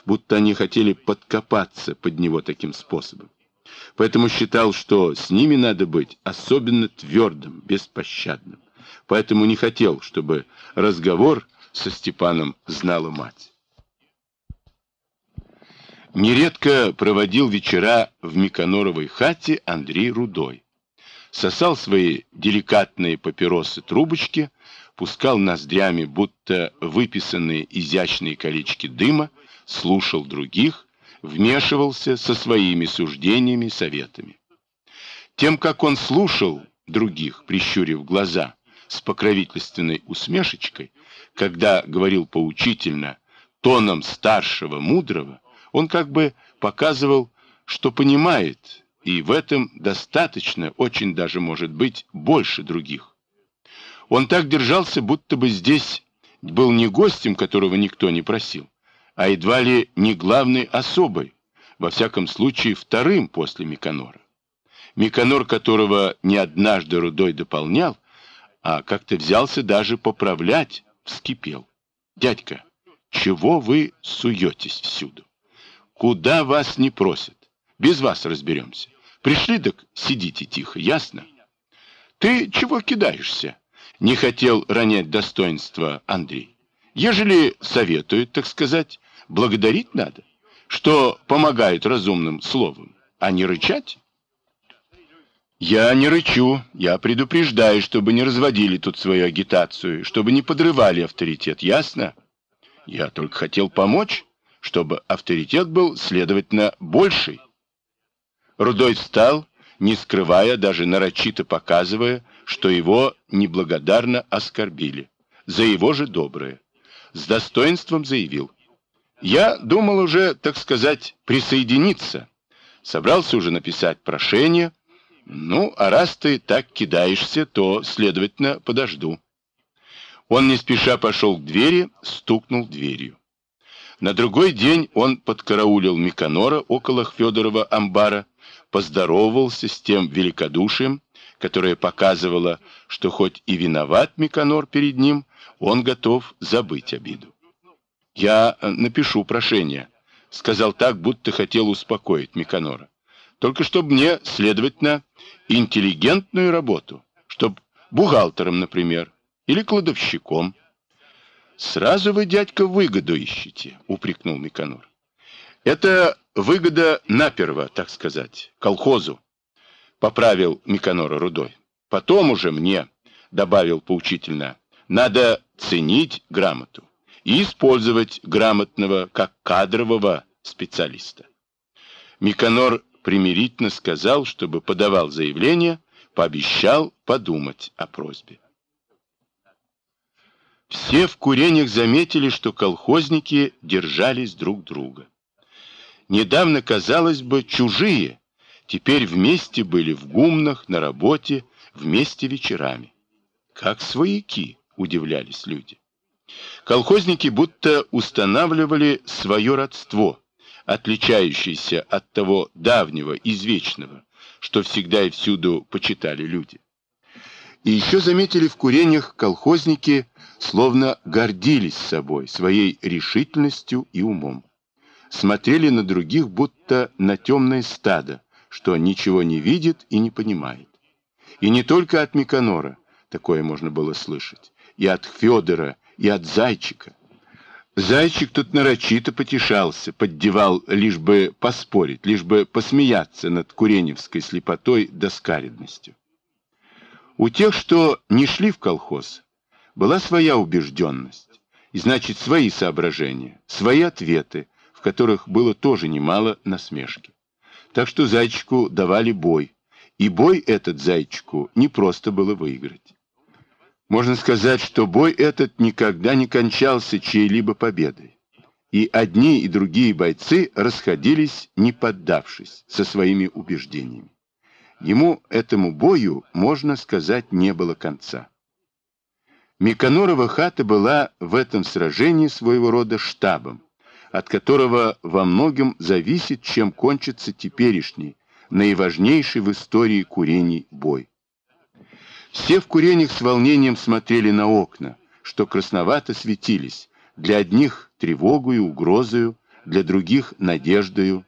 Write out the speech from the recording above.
будто они хотели подкопаться под него таким способом. Поэтому считал, что с ними надо быть особенно твердым, беспощадным. Поэтому не хотел, чтобы разговор со Степаном знала мать. Нередко проводил вечера в Миконоровой хате Андрей Рудой. Сосал свои деликатные папиросы-трубочки, пускал ноздрями будто выписанные изящные колечки дыма, слушал других, вмешивался со своими суждениями, советами. Тем, как он слушал других, прищурив глаза, с покровительственной усмешечкой, когда говорил поучительно, тоном старшего мудрого, он как бы показывал, что понимает, и в этом достаточно, очень даже может быть, больше других. Он так держался, будто бы здесь был не гостем, которого никто не просил, а едва ли не главной особой, во всяком случае вторым после Миконора. Миконор, которого не однажды Рудой дополнял, а как-то взялся даже поправлять, вскипел. «Дядька, чего вы суетесь всюду? Куда вас не просят? Без вас разберемся. Пришли, так сидите тихо, ясно?» «Ты чего кидаешься?» Не хотел ронять достоинство Андрей. «Ежели советуют, так сказать, благодарить надо, что помогают разумным словом, а не рычать». «Я не рычу, я предупреждаю, чтобы не разводили тут свою агитацию, чтобы не подрывали авторитет, ясно? Я только хотел помочь, чтобы авторитет был, следовательно, больший». Рудой встал, не скрывая, даже нарочито показывая, что его неблагодарно оскорбили, за его же доброе. С достоинством заявил: «Я думал уже, так сказать, присоединиться. Собрался уже написать прошение. Ну, а раз ты так кидаешься, то, следовательно, подожду». Он не спеша пошел к двери, стукнул дверью. На другой день он подкараулил Миконора около Федорова амбара, поздоровался с тем великодушием, которое показывало, что хоть и виноват Миконор перед ним, он готов забыть обиду. «Я напишу прошение», — сказал так, будто хотел успокоить Миконора. «Только чтобы мне, следовательно, интеллигентную работу, чтобы бухгалтером, например, или кладовщиком». «Сразу вы, дядька, выгоду ищете», — упрекнул Миконор. «Это выгода наперво, так сказать, колхозу», — поправил Миконора Рудой. «Потом уже мне», — добавил поучительно, — «надо ценить грамоту и использовать грамотного как кадрового специалиста». Миконор примирительно сказал, чтобы подавал заявление, пообещал подумать о просьбе. Все в курениях заметили, что колхозники держались друг друга. Недавно, казалось бы, чужие, теперь вместе были в гумнах, на работе, вместе вечерами. Как свояки, удивлялись люди. Колхозники будто устанавливали свое родство, отличающееся от того давнего, извечного, что всегда и всюду почитали люди. И еще заметили в курениях колхозники, словно гордились собой, своей решительностью и умом. Смотрели на других, будто на темное стадо, что ничего не видит и не понимает. И не только от Миконора такое можно было слышать, и от Федора, и от Зайчика. Зайчик тут нарочито потешался, поддевал, лишь бы поспорить, лишь бы посмеяться над куреневской слепотой да скаредностью. У тех, что не шли в колхоз, была своя убежденность, и значит свои соображения, свои ответы, в которых было тоже немало насмешки. Так что Зайчику давали бой, и бой этот Зайчику не просто было выиграть. Можно сказать, что бой этот никогда не кончался чьей-либо победой. И одни, и другие бойцы расходились, не поддавшись, со своими убеждениями. Ему, этому бою, можно сказать, не было конца. Миконорова хата была в этом сражении своего рода штабом, от которого во многом зависит, чем кончится теперешний, наиважнейший в истории курений бой. Все в курениях с волнением смотрели на окна, что красновато светились, для одних тревогою, угрозою, для других надеждою,